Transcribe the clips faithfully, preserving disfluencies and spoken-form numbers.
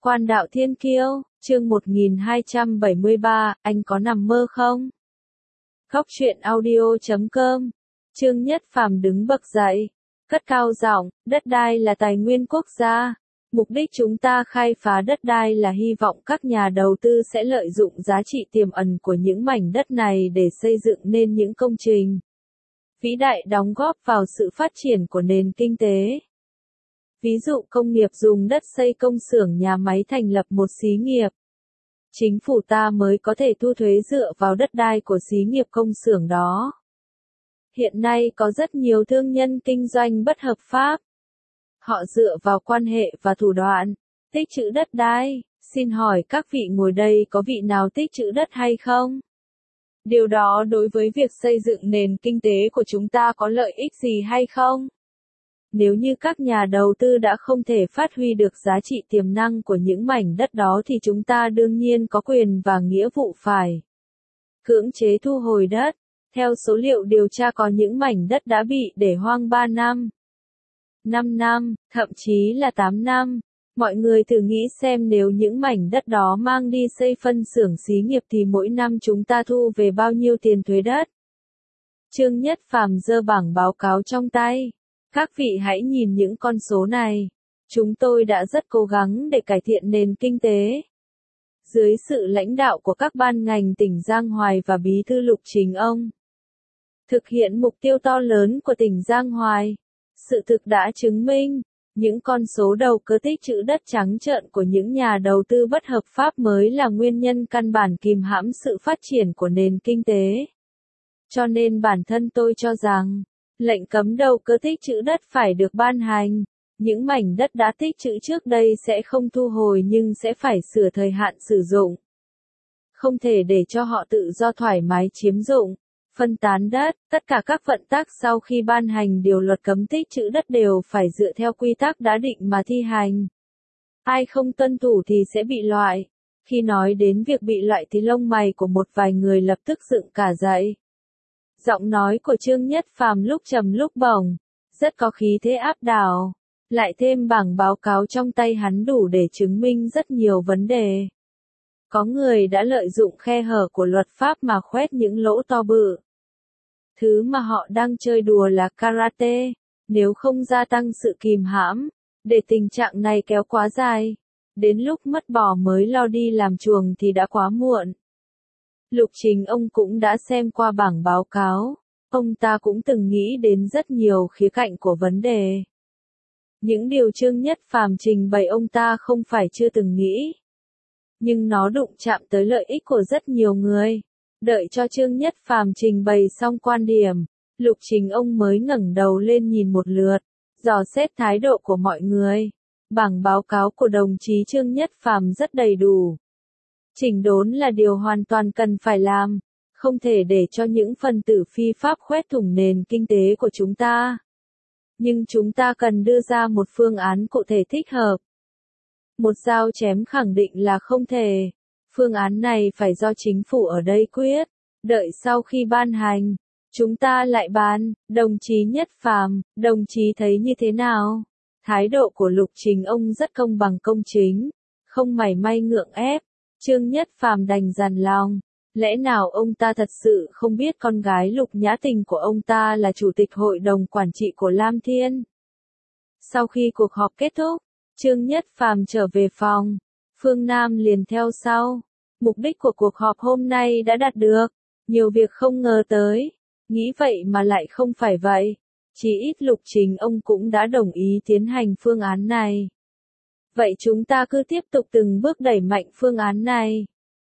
Quan đạo thiên kiêu, chương một nghìn hai trăm bảy mươi ba, anh có nằm mơ không? Góc truyện audio chấm com, Trương Nhất Phàm đứng bật dậy, cất cao giọng, đất đai là tài nguyên quốc gia. Mục đích chúng ta khai phá đất đai là hy vọng các nhà đầu tư sẽ lợi dụng giá trị tiềm ẩn của những mảnh đất này để xây dựng nên những công trình vĩ đại đóng góp vào sự phát triển của nền kinh tế. Ví dụ công nghiệp dùng đất xây công xưởng nhà máy thành lập một xí nghiệp. Chính phủ ta mới có thể thu thuế dựa vào đất đai của xí nghiệp công xưởng đó. Hiện nay có rất nhiều thương nhân kinh doanh bất hợp pháp. Họ dựa vào quan hệ và thủ đoạn, tích trữ đất đai. Xin hỏi các vị ngồi đây có vị nào tích trữ đất hay không? Điều đó đối với việc xây dựng nền kinh tế của chúng ta có lợi ích gì hay không? Nếu như các nhà đầu tư đã không thể phát huy được giá trị tiềm năng của những mảnh đất đó thì chúng ta đương nhiên có quyền và nghĩa vụ phải cưỡng chế thu hồi đất. Theo số liệu điều tra có những mảnh đất đã bị để hoang ba năm, năm năm, thậm chí là tám năm. Mọi người thử nghĩ xem nếu những mảnh đất đó mang đi xây phân xưởng xí nghiệp thì mỗi năm chúng ta thu về bao nhiêu tiền thuế đất? Trương Nhất Phàm giơ bảng báo cáo trong tay. Các vị hãy nhìn những con số này. Chúng tôi đã rất cố gắng để cải thiện nền kinh tế. Dưới sự lãnh đạo của các ban ngành tỉnh Giang Hoài và Bí thư Lục Trình Ông, thực hiện mục tiêu to lớn của tỉnh Giang Hoài. Sự thực đã chứng minh, những con số đầu cơ tích trữ đất trắng trợn của những nhà đầu tư bất hợp pháp mới là nguyên nhân căn bản kìm hãm sự phát triển của nền kinh tế. Cho nên bản thân tôi cho rằng, lệnh cấm đầu cơ tích trữ đất phải được ban hành. Những mảnh đất đã tích trữ trước đây sẽ không thu hồi nhưng sẽ phải sửa thời hạn sử dụng. Không thể để cho họ tự do thoải mái chiếm dụng, phân tán đất. Tất cả các vận tắc sau khi ban hành điều luật cấm tích trữ đất đều phải dựa theo quy tắc đã định mà thi hành. Ai không tuân thủ thì sẽ bị loại. Khi nói đến việc bị loại thì lông mày của một vài người lập tức dựng cả dậy. Giọng nói của Trương Nhất Phàm lúc trầm lúc bổng, rất có khí thế áp đảo. Lại thêm bảng báo cáo trong tay hắn đủ để chứng minh rất nhiều vấn đề. Có người đã lợi dụng khe hở của luật pháp mà khoét những lỗ to bự. Thứ mà họ đang chơi đùa là karate. Nếu không gia tăng sự kìm hãm, để tình trạng này kéo quá dài, đến lúc mất bò mới lo đi làm chuồng thì đã quá muộn. Lục Trình Ông cũng đã xem qua bảng báo cáo. Ông ta cũng từng nghĩ đến rất nhiều khía cạnh của vấn đề. Những điều Trương Nhất Phàm trình bày ông ta không phải chưa từng nghĩ. Nhưng nó đụng chạm tới lợi ích của rất nhiều người. Đợi cho Trương Nhất Phàm trình bày xong quan điểm, Lục Trình Ông mới ngẩng đầu lên nhìn một lượt, dò xét thái độ của mọi người. Bảng báo cáo của đồng chí Trương Nhất Phàm rất đầy đủ. Chỉnh đốn là điều hoàn toàn cần phải làm, không thể để cho những phần tử phi pháp khoét thủng nền kinh tế của chúng ta. Nhưng chúng ta cần đưa ra một phương án cụ thể thích hợp. Một dao chém khẳng định là không thể. Phương án này phải do chính phủ ở đây quyết. Đợi sau khi ban hành, chúng ta lại bàn. Đồng chí Nhất Phàm, đồng chí thấy như thế nào? Thái độ của Lục Trình Ông rất công bằng công chính, không mảy may ngượng ép. Trương Nhất Phàm đành dằn lòng. Lẽ nào ông ta thật sự không biết con gái Lục Nhã Tình của ông ta là chủ tịch hội đồng quản trị của Lam Thiên? Sau khi cuộc họp kết thúc, Trương Nhất Phàm trở về phòng. Phương Nam liền theo sau. Mục đích của cuộc họp hôm nay đã đạt được. Nhiều việc không ngờ tới. Nghĩ vậy mà lại không phải vậy. Chỉ ít Lục Trình Ông cũng đã đồng ý tiến hành phương án này. Vậy chúng ta cứ tiếp tục từng bước đẩy mạnh phương án này.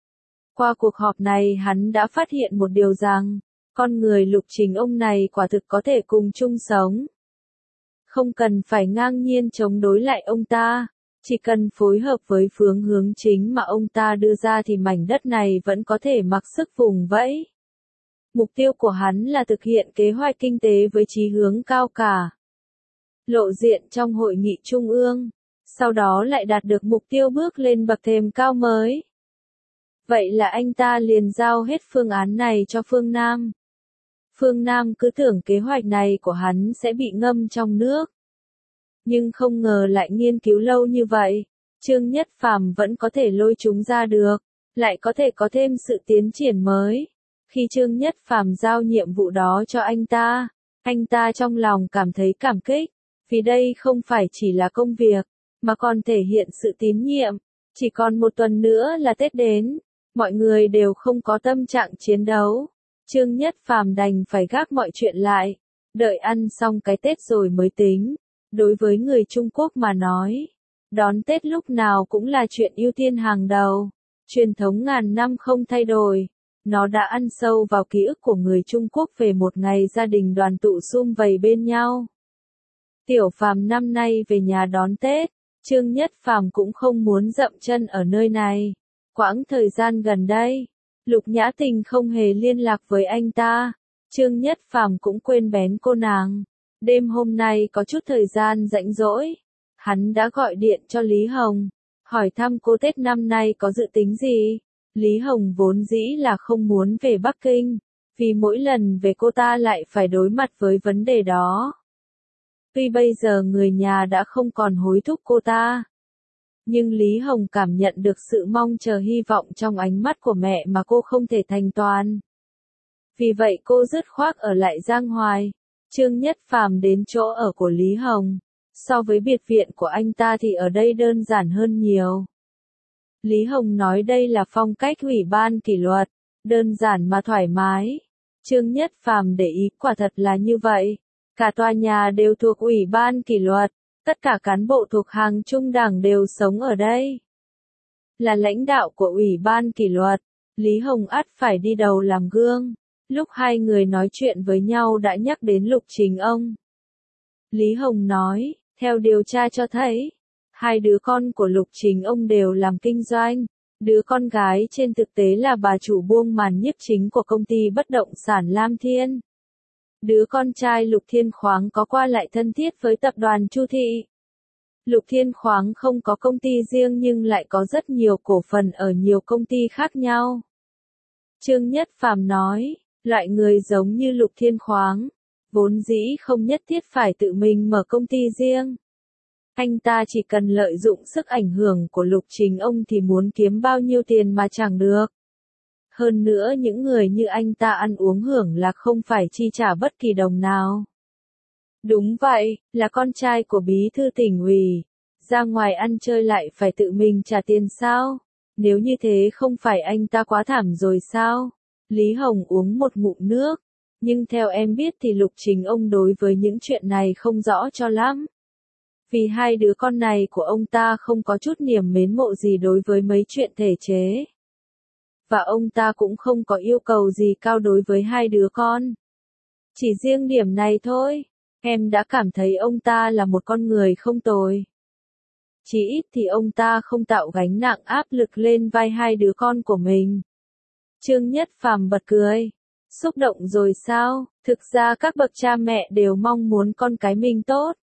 Qua cuộc họp này hắn đã phát hiện một điều rằng, con người Lục Trình Ông này quả thực có thể cùng chung sống. Không cần phải ngang nhiên chống đối lại ông ta, chỉ cần phối hợp với phương hướng chính mà ông ta đưa ra thì mảnh đất này vẫn có thể mặc sức vùng vẫy. Mục tiêu của hắn là thực hiện kế hoạch kinh tế với chí hướng cao cả, lộ diện trong hội nghị trung ương, sau đó lại đạt được mục tiêu bước lên bậc thềm cao mới. Vậy là anh ta liền giao hết phương án này cho Phương Nam. Phương Nam cứ tưởng kế hoạch này của hắn sẽ bị ngâm trong nước. Nhưng không ngờ lại nghiên cứu lâu như vậy. Trương Nhất Phàm vẫn có thể lôi chúng ra được, lại có thể có thêm sự tiến triển mới. Khi Trương Nhất Phàm giao nhiệm vụ đó cho anh ta, anh ta trong lòng cảm thấy cảm kích, vì đây không phải chỉ là công việc, mà còn thể hiện sự tín nhiệm. Chỉ còn một tuần nữa là Tết đến, mọi người đều không có tâm trạng chiến đấu. Trương Nhất Phàm đành phải gác mọi chuyện lại, đợi ăn xong cái Tết rồi mới tính. Đối với người Trung Quốc mà nói, đón Tết lúc nào cũng là chuyện ưu tiên hàng đầu, truyền thống ngàn năm không thay đổi. Nó đã ăn sâu vào ký ức của người Trung Quốc về một ngày gia đình đoàn tụ sum vầy bên nhau. Tiểu Phàm năm nay về nhà đón Tết, Trương Nhất Phàm cũng không muốn dậm chân ở nơi này. Quãng thời gian gần đây, Lục Nhã Tình không hề liên lạc với anh ta, Trương Nhất Phàm cũng quên bén cô nàng. Đêm hôm nay có chút thời gian rảnh rỗi, hắn đã gọi điện cho Lý Hồng, hỏi thăm cô Tết năm nay có dự tính gì. Lý Hồng vốn dĩ là không muốn về Bắc Kinh, vì mỗi lần về cô ta lại phải đối mặt với vấn đề đó. Tuy bây giờ người nhà đã không còn hối thúc cô ta, nhưng Lý Hồng cảm nhận được sự mong chờ hy vọng trong ánh mắt của mẹ mà cô không thể thành toàn. Vì vậy cô dứt khoát ở lại Giang Hoài. Trương Nhất Phàm đến chỗ ở của Lý Hồng. So với biệt viện của anh ta thì ở đây đơn giản hơn nhiều. Lý Hồng nói đây là phong cách ủy ban kỷ luật, đơn giản mà thoải mái. Trương Nhất Phàm để ý quả thật là như vậy. Cả tòa nhà đều thuộc ủy ban kỷ luật, tất cả cán bộ thuộc hàng trung đảng đều sống ở đây. Là lãnh đạo của ủy ban kỷ luật, Lý Hồng ắt phải đi đầu làm gương. Lúc hai người nói chuyện với nhau đã nhắc đến Lục Trình ông. Lý Hồng nói, theo điều tra cho thấy, hai đứa con của Lục Trình ông đều làm kinh doanh. Đứa con gái trên thực tế là bà chủ buông màn nhiếp chính của công ty bất động sản Lam Thiên. Đứa con trai Lục Thiên Khoáng có qua lại thân thiết với tập đoàn Chu Thị. Lục Thiên Khoáng không có công ty riêng nhưng lại có rất nhiều cổ phần ở nhiều công ty khác nhau. Trương Nhất Phàm nói, loại người giống như Lục Thiên Khoáng, vốn dĩ không nhất thiết phải tự mình mở công ty riêng. Anh ta chỉ cần lợi dụng sức ảnh hưởng của Lục Trình ông thì muốn kiếm bao nhiêu tiền mà chẳng được. Hơn nữa những người như anh ta ăn uống hưởng là không phải chi trả bất kỳ đồng nào. Đúng vậy, là con trai của bí thư tỉnh ủy, ra ngoài ăn chơi lại phải tự mình trả tiền sao? Nếu như thế không phải anh ta quá thảm rồi sao? Lý Hồng uống một ngụm nước, nhưng theo em biết thì Lục Trình ông đối với những chuyện này không rõ cho lắm. Vì hai đứa con này của ông ta không có chút niềm mến mộ gì đối với mấy chuyện thể chế. Và ông ta cũng không có yêu cầu gì cao đối với hai đứa con. Chỉ riêng điểm này thôi, em đã cảm thấy ông ta là một con người không tồi. Chỉ ít thì ông ta không tạo gánh nặng áp lực lên vai hai đứa con của mình. Trương Nhất Phàm bật cười. Xúc động rồi sao? Thực ra các bậc cha mẹ đều mong muốn con cái mình tốt.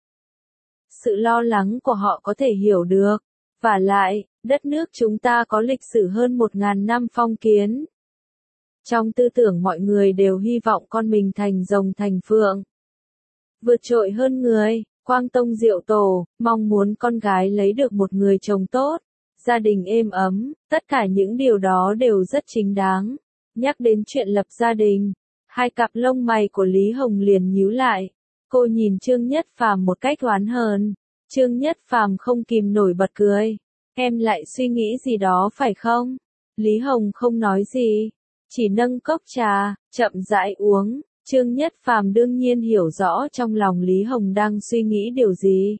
Sự lo lắng của họ có thể hiểu được. Vả lại, đất nước chúng ta có lịch sử hơn một ngàn năm phong kiến. Trong tư tưởng mọi người đều hy vọng con mình thành rồng thành phượng. Vượt trội hơn người, quang tông diệu tổ, mong muốn con gái lấy được một người chồng tốt, gia đình êm ấm, tất cả những điều đó đều rất chính đáng. Nhắc đến chuyện lập gia đình, hai cặp lông mày của Lý Hồng liền nhíu lại. Cô nhìn Trương Nhất Phàm một cách oán hờn. Trương Nhất Phàm không kìm nổi bật cười. Em lại suy nghĩ gì đó phải không? Lý Hồng không nói gì, chỉ nâng cốc trà, chậm rãi uống. Trương Nhất Phàm đương nhiên hiểu rõ trong lòng Lý Hồng đang suy nghĩ điều gì.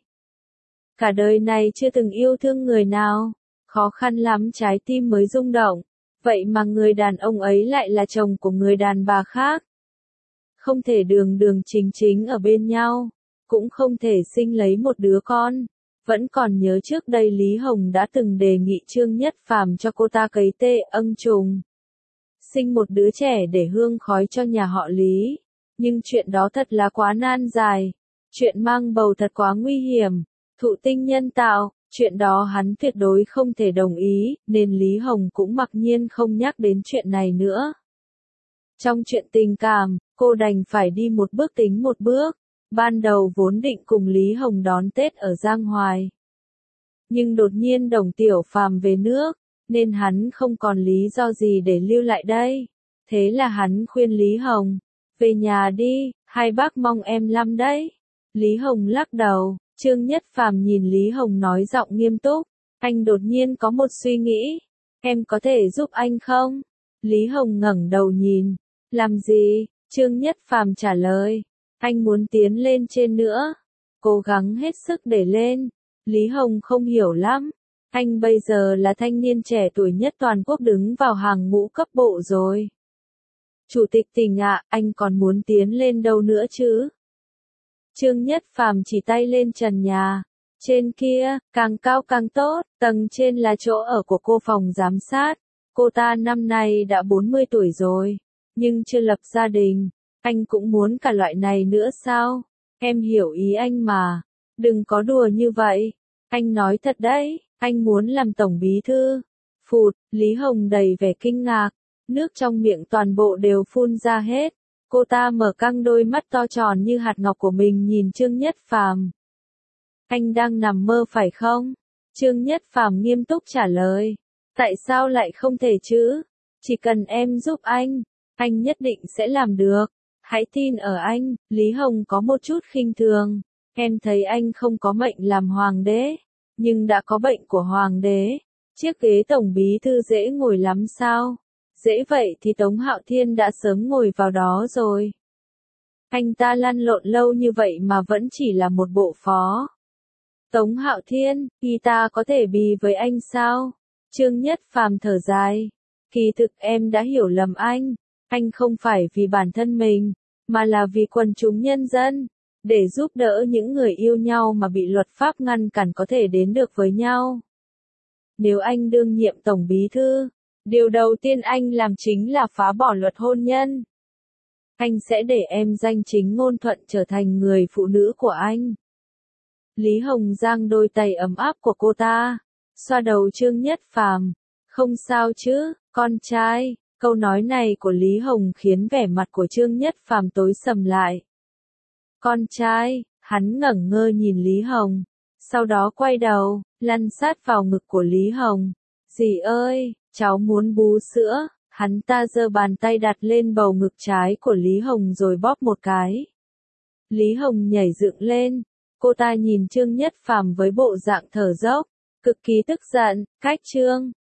Cả đời này chưa từng yêu thương người nào, khó khăn lắm trái tim mới rung động. Vậy mà người đàn ông ấy lại là chồng của người đàn bà khác. Không thể đường đường chính chính ở bên nhau, cũng không thể sinh lấy một đứa con. Vẫn còn nhớ trước đây Lý Hồng đã từng đề nghị Trương Nhất Phàm cho cô ta cấy tê âng trùng. Sinh một đứa trẻ để hương khói cho nhà họ Lý. Nhưng chuyện đó thật là quá nan dài. Chuyện mang bầu thật quá nguy hiểm. Thụ tinh nhân tạo, chuyện đó hắn tuyệt đối không thể đồng ý, nên Lý Hồng cũng mặc nhiên không nhắc đến chuyện này nữa. Trong chuyện tình cảm, cô đành phải đi một bước tính một bước. Ban đầu vốn định cùng Lý Hồng đón Tết ở Giang Hoài. Nhưng đột nhiên Đồng Tiểu Phàm về nước, nên hắn không còn lý do gì để lưu lại đây. Thế là hắn khuyên Lý Hồng, về nhà đi, hai bác mong em lắm đấy. Lý Hồng lắc đầu, Trương Nhất Phàm nhìn Lý Hồng nói giọng nghiêm túc, anh đột nhiên có một suy nghĩ, em có thể giúp anh không? Lý Hồng ngẩng đầu nhìn, làm gì? Trương Nhất Phàm trả lời, anh muốn tiến lên trên nữa, cố gắng hết sức để lên. Lý Hồng không hiểu lắm, anh bây giờ là thanh niên trẻ tuổi nhất toàn quốc đứng vào hàng ngũ cấp bộ rồi. Chủ tịch tỉnh ạ, anh còn muốn tiến lên đâu nữa chứ? Trương Nhất Phàm chỉ tay lên trần nhà. Trên kia, càng cao càng tốt, tầng trên là chỗ ở của cô phòng giám sát. Cô ta năm nay đã bốn mươi tuổi rồi, nhưng chưa lập gia đình. Anh cũng muốn cả loại này nữa sao? Em hiểu ý anh mà. Đừng có đùa như vậy. Anh nói thật đấy, anh muốn làm tổng bí thư. Phụt, Lý Hồng đầy vẻ kinh ngạc. Nước trong miệng toàn bộ đều phun ra hết. Cô ta mở căng đôi mắt to tròn như hạt ngọc của mình nhìn Trương Nhất Phàm. Anh đang nằm mơ phải không? Trương Nhất Phàm nghiêm túc trả lời. Tại sao lại không thể chứ? Chỉ cần em giúp anh, anh nhất định sẽ làm được. Hãy tin ở anh. Lý Hồng có một chút khinh thường. Em thấy anh không có mệnh làm hoàng đế, nhưng đã có bệnh của hoàng đế. Chiếc ghế tổng bí thư dễ ngồi lắm sao? Dễ vậy thì Tống Hạo Thiên đã sớm ngồi vào đó rồi. Anh ta lăn lộn lâu như vậy mà vẫn chỉ là một bộ phó. Tống Hạo Thiên, y ta có thể bì với anh sao? Trương Nhất Phàm thở dài. Kỳ thực em đã hiểu lầm anh. Anh không phải vì bản thân mình, mà là vì quần chúng nhân dân. Để giúp đỡ những người yêu nhau mà bị luật pháp ngăn cản có thể đến được với nhau. Nếu anh đương nhiệm tổng bí thư, điều đầu tiên anh làm chính là phá bỏ luật hôn nhân. Anh sẽ để em danh chính ngôn thuận trở thành người phụ nữ của anh. Lý Hồng giang đôi tay ấm áp của cô ta, xoa đầu Trương Nhất Phàm. Không sao chứ, con trai. Câu nói này của Lý Hồng khiến vẻ mặt của Trương Nhất Phàm tối sầm lại. Con trai, hắn ngẩn ngơ nhìn Lý Hồng, sau đó quay đầu, lăn sát vào ngực của Lý Hồng. Dì ơi, cháu muốn bú sữa. Hắn ta giơ bàn tay đặt lên bầu ngực trái của Lý Hồng rồi bóp một cái. Lý Hồng nhảy dựng lên, cô ta nhìn Trương Nhất Phàm với bộ dạng thở dốc, cực kỳ tức giận, cách Trương.